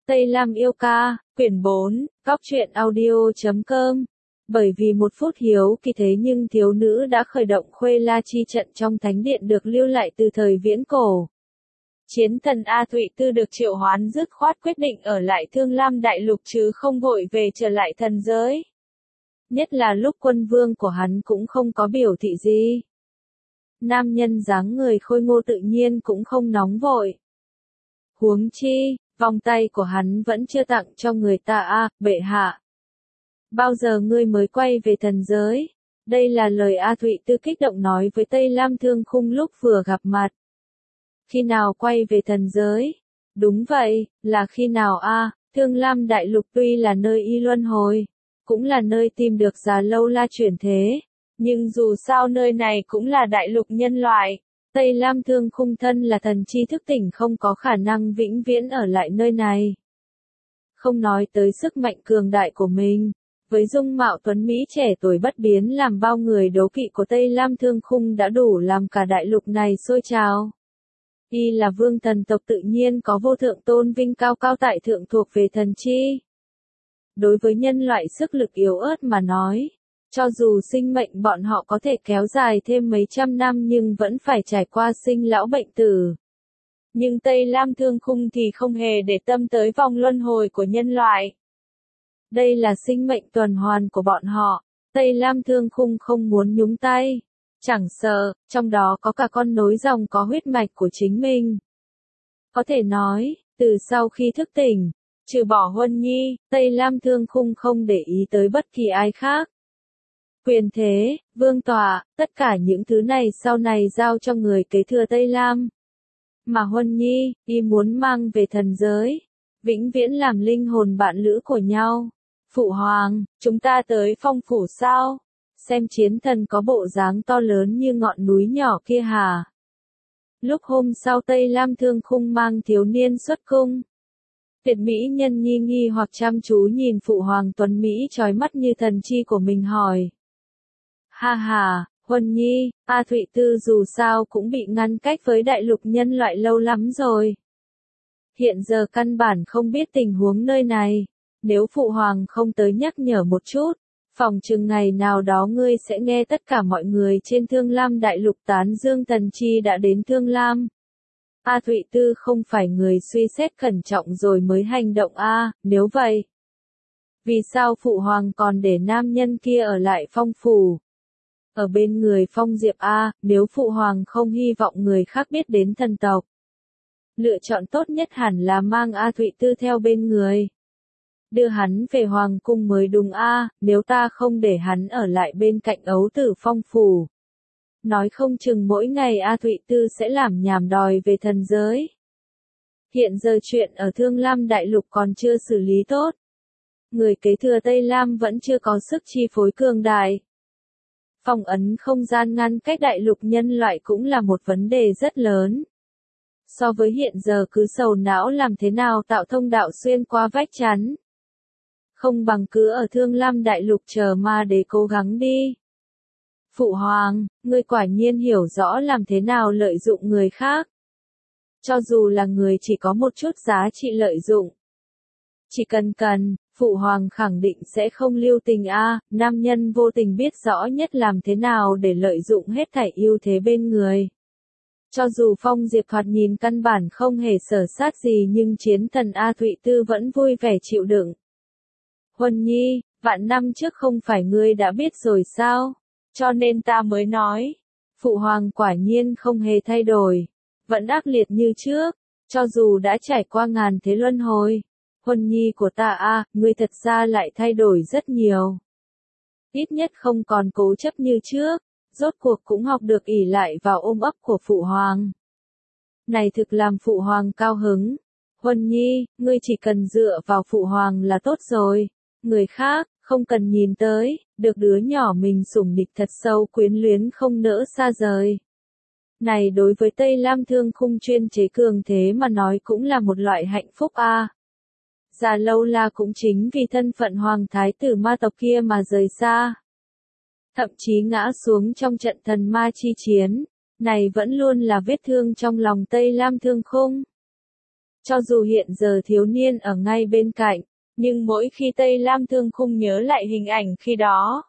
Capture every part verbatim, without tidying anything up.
Tây Lam yêu ca, quyển bốn, góc truyện audio chấm com. Bởi vì một phút hiếu kỳ thế nhưng thiếu nữ đã khởi động Khuê La chi trận trong thánh điện được lưu lại từ thời viễn cổ. Chiến thần A Thụy Tư được triệu hoán dứt khoát quyết định ở lại Thương Lam Đại Lục chứ không vội về trở lại thần giới. Nhất là lúc quân vương của hắn cũng không có biểu thị gì. Nam nhân dáng người khôi ngô tự nhiên cũng không nóng vội. Huống chi, vòng tay của hắn vẫn chưa tặng cho người ta a, à, bệ hạ. Bao giờ ngươi mới quay về thần giới? Đây là lời A Thụy Tư kích động nói với Tây Lam Thương Khung lúc vừa gặp mặt. Khi nào quay về thần giới? Đúng vậy, là khi nào a? À, Thương Lam Đại Lục tuy là nơi y luân hồi, cũng là nơi tìm được Già Lâu La chuyển thế, nhưng dù sao nơi này cũng là đại lục nhân loại. Tây Lam Thương Khung thân là thần chi thức tỉnh không có khả năng vĩnh viễn ở lại nơi này. Không nói tới sức mạnh cường đại của mình, với dung mạo tuấn Mỹ trẻ tuổi bất biến làm bao người đố kỵ của Tây Lam Thương Khung đã đủ làm cả đại lục này sôi trào. Y là vương thần tộc tự nhiên có vô thượng tôn vinh cao cao tại thượng thuộc về thần chi. Đối với nhân loại sức lực yếu ớt mà nói, cho dù sinh mệnh bọn họ có thể kéo dài thêm mấy trăm năm nhưng vẫn phải trải qua sinh lão bệnh tử. Nhưng Tây Lam Thương Khung thì không hề để tâm tới vòng luân hồi của nhân loại. Đây là sinh mệnh tuần hoàn của bọn họ, Tây Lam Thương Khung không muốn nhúng tay. Chẳng sợ, trong đó có cả con nối dòng có huyết mạch của chính mình. Có thể nói, từ sau khi thức tỉnh, trừ bỏ Huân Nhi, Tây Lam Thương Khung không để ý tới bất kỳ ai khác. Quyền thế, vương tọa, tất cả những thứ này sau này giao cho người kế thừa Tây Lam. Mà Huân Nhi, y muốn mang về thần giới, vĩnh viễn làm linh hồn bạn lữ của nhau. Phụ hoàng, chúng ta tới phong phủ sao? Xem chiến thần có bộ dáng to lớn như ngọn núi nhỏ kia hả? Lúc hôm sau Tây Lam Thương Khung mang thiếu niên xuất cung. Tuyệt mỹ nhân nhi nghi hoặc chăm chú nhìn phụ hoàng tuấn Mỹ trói mắt như thần chi của mình hỏi. Ha ha, Huân Nhi, A Thụy Tư dù sao cũng bị ngăn cách với đại lục nhân loại lâu lắm rồi. Hiện giờ căn bản không biết tình huống nơi này, nếu phụ hoàng không tới nhắc nhở một chút, phòng chừng ngày nào đó ngươi sẽ nghe tất cả mọi người trên Thương Lam Đại Lục tán dương thần chi đã đến Thương Lam. A Thụy Tư không phải người suy xét cẩn trọng rồi mới hành động a, à, nếu vậy. Vì sao phụ hoàng còn để nam nhân kia ở lại phong phủ? Ở bên người Phong Diệp a, nếu phụ hoàng không hy vọng người khác biết đến thần tộc. Lựa chọn tốt nhất hẳn là mang A Thụy Tư theo bên người. Đưa hắn về hoàng cung mới đúng a, nếu ta không để hắn ở lại bên cạnh ấu tử phong phủ. Nói không chừng mỗi ngày A Thụy Tư sẽ làm nhảm đòi về thần giới. Hiện giờ chuyện ở Thương Lam Đại Lục còn chưa xử lý tốt. Người kế thừa Tây Lam vẫn chưa có sức chi phối cường đại. Phong ấn không gian ngăn cách đại lục nhân loại cũng là một vấn đề rất lớn. So với hiện giờ cứ sầu não làm thế nào tạo thông đạo xuyên qua vách chắn. Không bằng cứ ở Thương Lam Đại Lục chờ ma để cố gắng đi. Phụ hoàng, ngươi quả nhiên hiểu rõ làm thế nào lợi dụng người khác. Cho dù là người chỉ có một chút giá trị lợi dụng. Chỉ cần cần, phụ hoàng khẳng định sẽ không lưu tình a, à, nam nhân vô tình biết rõ nhất làm thế nào để lợi dụng hết thảy ưu thế bên người. Cho dù Phong Diệp thoạt nhìn căn bản không hề sở sát gì nhưng chiến thần A Thụy Tư vẫn vui vẻ chịu đựng. Huân Nhi, vạn năm trước không phải ngươi đã biết rồi sao? Cho nên ta mới nói. Phụ hoàng quả nhiên không hề thay đổi. Vẫn ác liệt như trước. Cho dù đã trải qua ngàn thế luân hồi. Huân Nhi của ta a, à, ngươi thật ra lại thay đổi rất nhiều. Ít nhất không còn cố chấp như trước. Rốt cuộc cũng học được ỷ lại vào ôm ấp của phụ hoàng. Này thực làm phụ hoàng cao hứng. Huân Nhi, ngươi chỉ cần dựa vào phụ hoàng là tốt rồi. Người khác, không cần nhìn tới, được đứa nhỏ mình sủng nịch thật sâu quyến luyến không nỡ xa rời. Này đối với Tây Lam Thương Khung chuyên chế cường thế mà nói cũng là một loại hạnh phúc a. À. Già Lâu La cũng chính vì thân phận hoàng thái tử ma tộc kia mà rời xa. Thậm chí ngã xuống trong trận thần ma chi chiến, này vẫn luôn là vết thương trong lòng Tây Lam Thương Khung. Cho dù hiện giờ thiếu niên ở ngay bên cạnh, nhưng mỗi khi Tây Lam Thương Khung nhớ lại hình ảnh khi đó,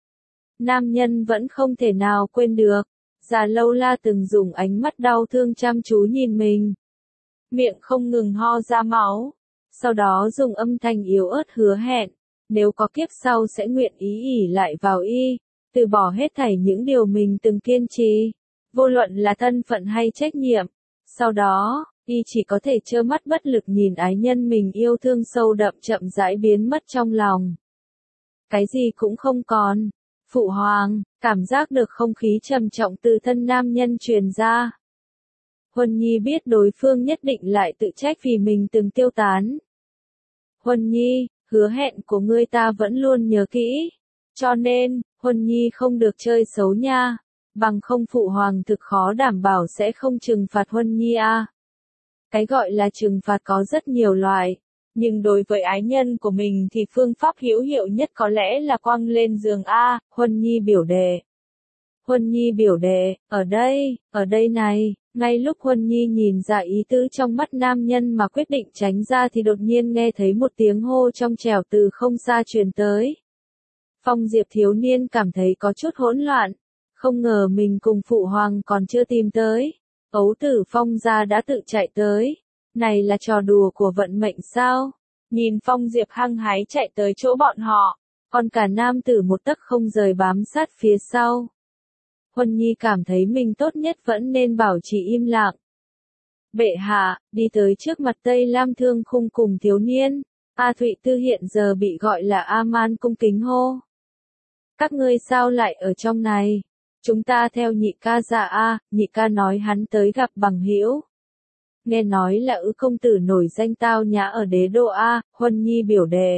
nam nhân vẫn không thể nào quên được. Già Lâu La từng dùng ánh mắt đau thương chăm chú nhìn mình, miệng không ngừng ho ra máu, sau đó dùng âm thanh yếu ớt hứa hẹn, nếu có kiếp sau sẽ nguyện ý ỷ lại vào y, từ bỏ hết thảy những điều mình từng kiên trì, vô luận là thân phận hay trách nhiệm. Sau đó, y chỉ có thể trơ mắt bất lực nhìn ái nhân mình yêu thương sâu đậm chậm rãi biến mất trong lòng. Cái gì cũng không còn. Phụ hoàng, cảm giác được không khí trầm trọng từ thân nam nhân truyền ra. Huân Nhi biết đối phương nhất định lại tự trách vì mình từng tiêu tán. Huân Nhi, hứa hẹn của ngươi ta vẫn luôn nhớ kỹ. Cho nên, Huân Nhi không được chơi xấu nha. Bằng không phụ hoàng thực khó đảm bảo sẽ không trừng phạt Huân Nhi a. Cái gọi là trừng phạt có rất nhiều loại. Nhưng đối với ái nhân của mình thì phương pháp hữu hiệu nhất có lẽ là quăng lên giường a. Huân Nhi biểu đệ. Huân Nhi biểu đệ, ở đây, ở đây này. Ngay lúc Huân Nhi nhìn ra ý tứ trong mắt nam nhân mà quyết định tránh ra thì đột nhiên nghe thấy một tiếng hô trong trẻo từ không xa truyền tới. Phong Diệp thiếu niên cảm thấy có chút hỗn loạn. Không ngờ mình cùng phụ hoàng còn chưa tìm tới. Ấu tử Phong gia đã tự chạy tới. Này là trò đùa của vận mệnh sao? Nhìn Phong Diệp hăng hái chạy tới chỗ bọn họ, còn cả nam tử một tấc không rời bám sát phía sau. Huân Nhi cảm thấy mình tốt nhất vẫn nên bảo trì im lặng. Bệ hạ, đi tới trước mặt Tây Lam Thương Khung cùng thiếu niên. A Thụy Tư hiện giờ bị gọi là A-man cung kính hô. Các ngươi sao lại ở trong này? Chúng ta theo nhị ca ra a, nhị ca nói hắn tới gặp bằng hữu. Nghe nói là Ứ công tử nổi danh tao nhã ở đế đô a, Huân Nhi biểu đệ.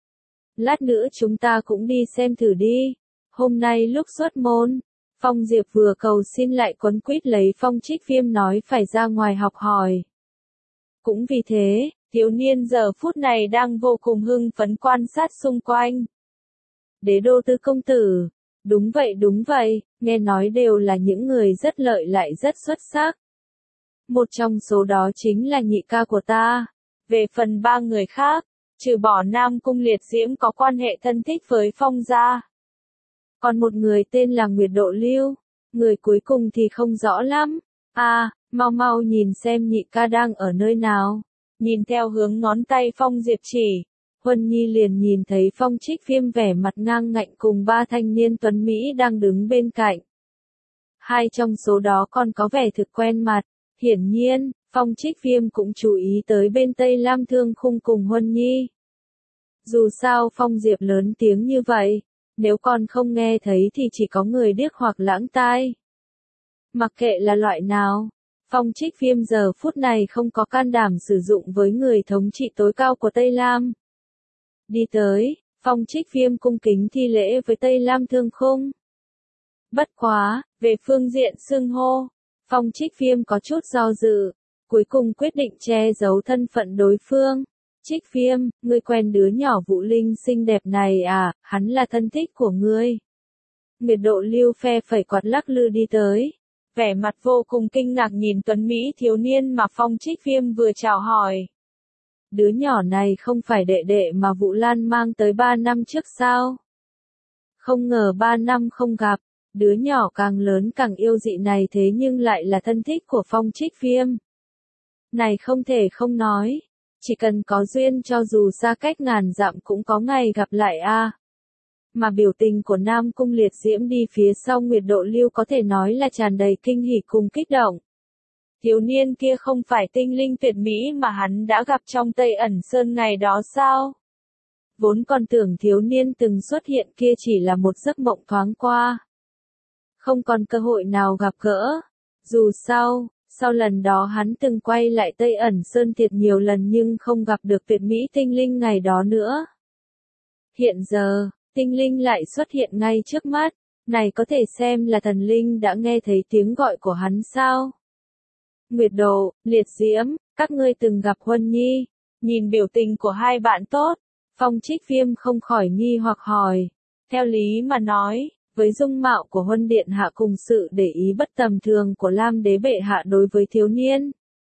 Lát nữa chúng ta cũng đi xem thử đi. Hôm nay lúc xuất môn, Phong Diệp vừa cầu xin lại quấn quýt lấy Phong Trích Viêm nói phải ra ngoài học hỏi. Cũng vì thế, thiếu niên giờ phút này đang vô cùng hưng phấn quan sát xung quanh. Đế đô Tứ công tử. Đúng vậy đúng vậy, nghe nói đều là những người rất lợi lại rất xuất sắc. Một trong số đó chính là nhị ca của ta. Về phần ba người khác, trừ bỏ Nam Cung Liệt Diễm có quan hệ thân thích với Phong gia. Còn một người tên là Nguyệt Độ Lưu, người cuối cùng thì không rõ lắm. À, mau mau nhìn xem nhị ca đang ở nơi nào. Nhìn theo hướng ngón tay Phong Diệp chỉ. Huân Nhi liền nhìn thấy Phong Trích Viêm vẻ mặt ngang ngạnh cùng ba thanh niên tuấn Mỹ đang đứng bên cạnh. Hai trong số đó còn có vẻ thực quen mặt. Hiển nhiên, Phong Trích Viêm cũng chú ý tới bên Tây Lam Thương Khung cùng Huân Nhi. Dù sao Phong Diệp lớn tiếng như vậy, nếu còn không nghe thấy thì chỉ có người điếc hoặc lãng tai. Mặc kệ là loại nào, Phong Trích Viêm giờ phút này không có can đảm sử dụng với người thống trị tối cao của Tây Lam. Đi tới, Phong Trích Viêm cung kính thi lễ với Tây Lam Thương Khung. Bất quá, về phương diện xưng hô, Phong Trích Viêm có chút do dự, cuối cùng quyết định che giấu thân phận đối phương. Trích Viêm, ngươi quen đứa nhỏ Vũ Linh xinh đẹp này à, hắn là thân thích của ngươi. Nguyệt Độ Lưu phe phẩy quạt lắc lư đi tới. Vẻ mặt vô cùng kinh ngạc nhìn tuấn Mỹ thiếu niên mà Phong Trích Viêm vừa chào hỏi. Đứa nhỏ này không phải đệ đệ mà Vũ Lan mang tới ba năm trước sao? Không ngờ ba năm không gặp, đứa nhỏ càng lớn càng yêu dị này thế nhưng lại là thân thích của Phong Trích Viêm. Này không thể không nói, chỉ cần có duyên cho dù xa cách ngàn dặm cũng có ngày gặp lại a. À. Mà biểu tình của Nam Cung Liệt Diễm đi phía sau Nguyệt Độ Lưu có thể nói là tràn đầy kinh hỉ cùng kích động. Thiếu niên kia không phải tinh linh tuyệt mỹ mà hắn đã gặp trong Tây Ẩn Sơn ngày đó sao? Vốn còn tưởng thiếu niên từng xuất hiện kia chỉ là một giấc mộng thoáng qua. Không còn cơ hội nào gặp gỡ. Dù sao, sau lần đó hắn từng quay lại Tây Ẩn Sơn thiệt nhiều lần nhưng không gặp được tuyệt mỹ tinh linh ngày đó nữa. Hiện giờ, tinh linh lại xuất hiện ngay trước mắt, này có thể xem là thần linh đã nghe thấy tiếng gọi của hắn sao? Nguyệt Độ, Liệt Diễm, các ngươi từng gặp Huân Nhi, nhìn biểu tình của hai bạn tốt, Phong Trích Viêm không khỏi nghi hoặc hỏi. Theo lý mà nói, với dung mạo của Huân Điện Hạ cùng sự để ý bất tầm thường của Lam Đế bệ hạ đối với thiếu niên,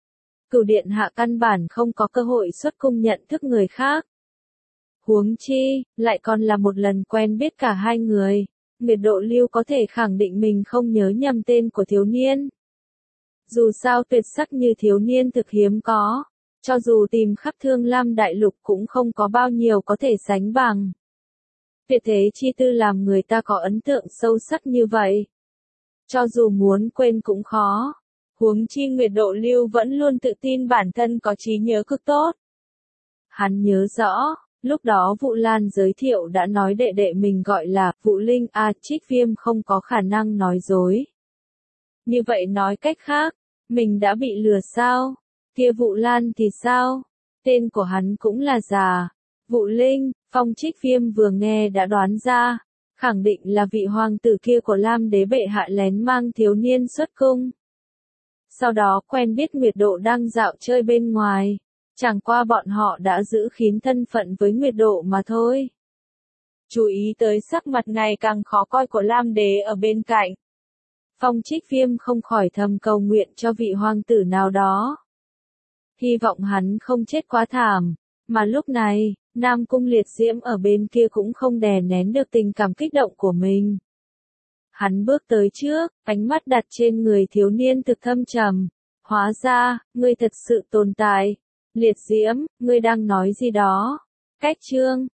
Cửu điện hạ căn bản không có cơ hội xuất cung nhận thức người khác. Huống chi, lại còn là một lần quen biết cả hai người. Nguyệt Độ Lưu có thể khẳng định mình không nhớ nhầm tên của thiếu niên. Dù sao tuyệt sắc như thiếu niên thực hiếm có, cho dù tìm khắp Thương Lam Đại Lục cũng không có bao nhiêu có thể sánh bằng. Tuyệt thế chi tư làm người ta có ấn tượng sâu sắc như vậy. Cho dù muốn quên cũng khó. Huống chi Nguyệt Độ Lưu vẫn luôn tự tin bản thân có trí nhớ cực tốt. Hắn nhớ rõ, lúc đó Vụ Lan giới thiệu đã nói đệ đệ mình gọi là Vụ Linh, a Trích Viêm không có khả năng nói dối. Như vậy nói cách khác, mình đã bị lừa sao? Kia Vụ Lan thì sao? Tên của hắn cũng là già. Vụ Linh, Phong Trích Viêm vừa nghe đã đoán ra, khẳng định là vị hoàng tử kia của Lam đế bệ hạ lén mang thiếu niên xuất cung. Sau đó quen biết Nguyệt Độ đang dạo chơi bên ngoài, chẳng qua bọn họ đã giữ kín thân phận với Nguyệt Độ mà thôi. Chú ý tới sắc mặt ngày càng khó coi của Lam đế ở bên cạnh. Phong Trích Viêm không khỏi thầm cầu nguyện cho vị hoàng tử nào đó. Hy vọng hắn không chết quá thảm, mà lúc này, Nam Cung Liệt Diễm ở bên kia cũng không đè nén được tình cảm kích động của mình. Hắn bước tới trước, ánh mắt đặt trên người thiếu niên thực thâm trầm. Hóa ra, ngươi thật sự tồn tại. Liệt Diễm, ngươi đang nói gì đó? Cách chương,